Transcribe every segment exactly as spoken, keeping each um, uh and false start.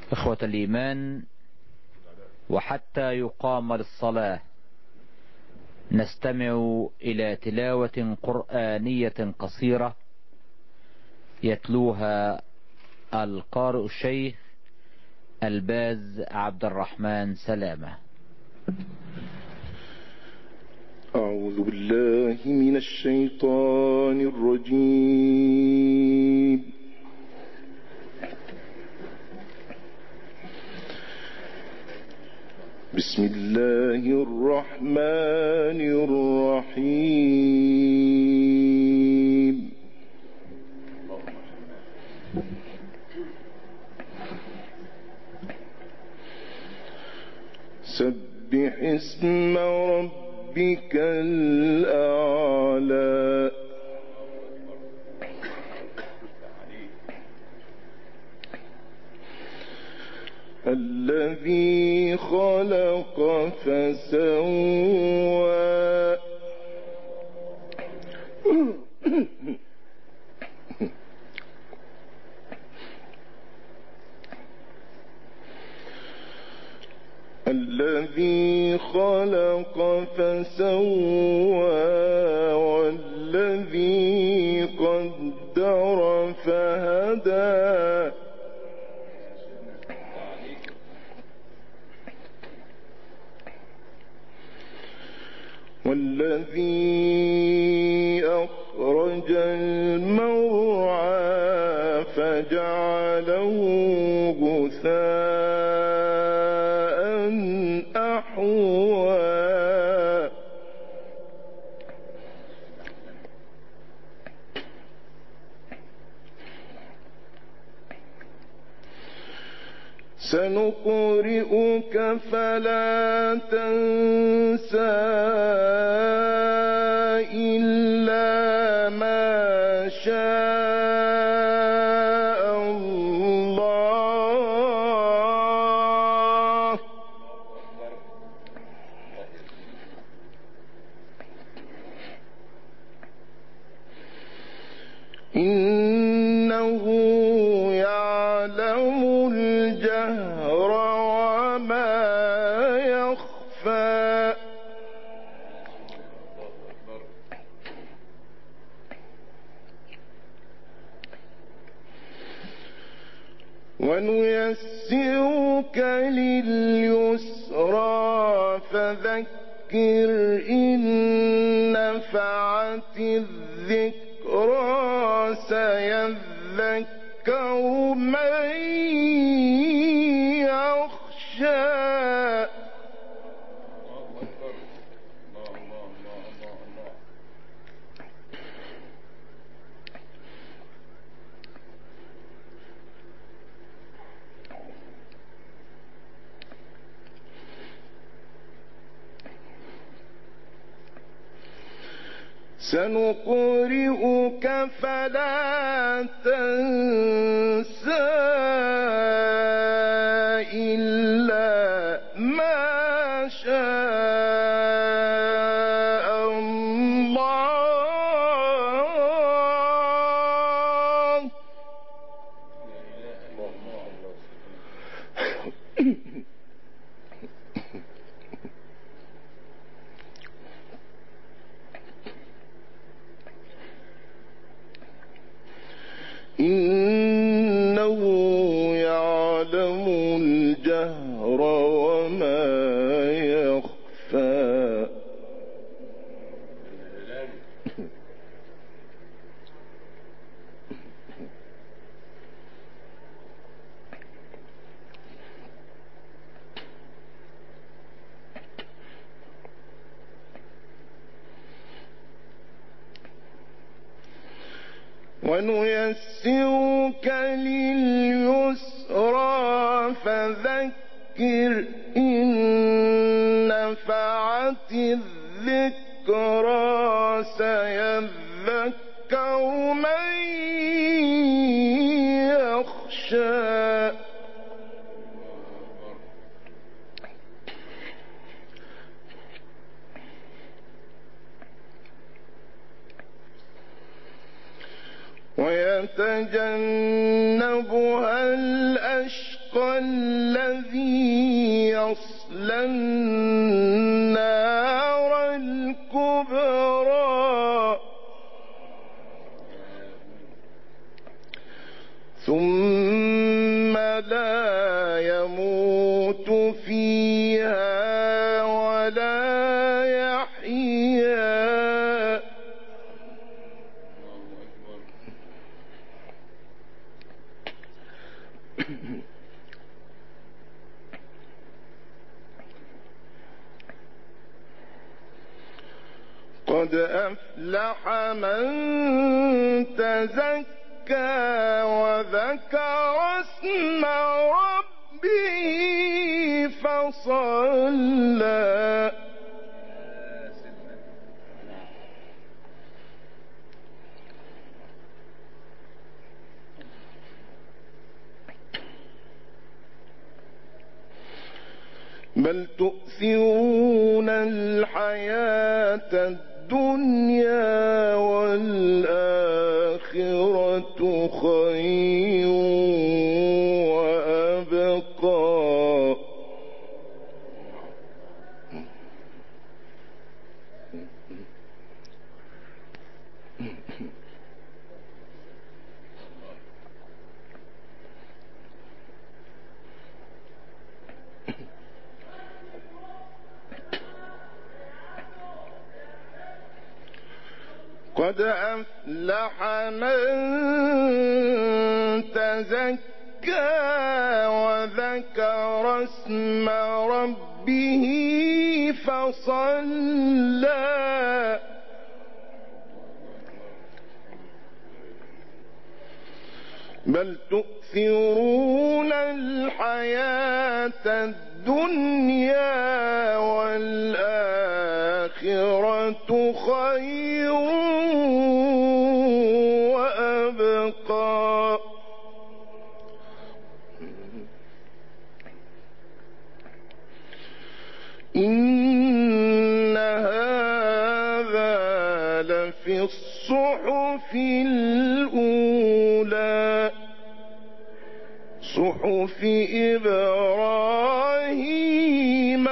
إخوة الإيمان، وحتى يقام للصلاة نستمع إلى تلاوة قرآنية قصيرة يتلوها القارئ الشيخ الباز عبد الرحمن سلامة. أعوذ بالله من الشيطان الرجيم. بسم الله الرحمن الرحيم. سبح اسم ربك الأعلى. الذي خلق فسوى الذي خلق فسوى والذي قدر فهدى والذي أخرج المرعى فجعله غثاء أحوى. سنقرئك فلا تنسى إلا ما شاء الله. إنه يعلم الجهر وما يخفى. ونيسرك لليسرى فذكر إن نفعت الذكرى سيذكر من يخشى. سنقرئك فلا تنسى إلا ما شاء الله. إنه يعلم الجهر وما يخفى. ونيسرك لليسرى فذكر إن نفعت الذكرى سيذكر من يخشى. ويتجنبها الأشقى الأشقى الذي يصلى النار الكبرى ثم لا يموت فيها ولا يحيا. قد أفلح من تزكى وذكر اسم ربه فصلى بل تؤثرون الحياة الدنيا والآخرة خير وأبقى. قد أفلح من تزكى وذكر اسم ربه فصلى بل تؤثرون الحياة الدنيا والآخرة خير وأبقى. إن هذا لفي الصحف الأولى صحف إبراهيم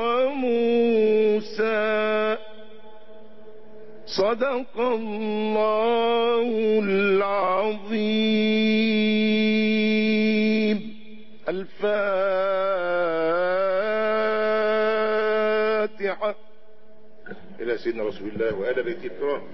وموسى. صدق الله العظيم. الفاتحة. إلى سيدنا رسول الله وآل بيته الكرام.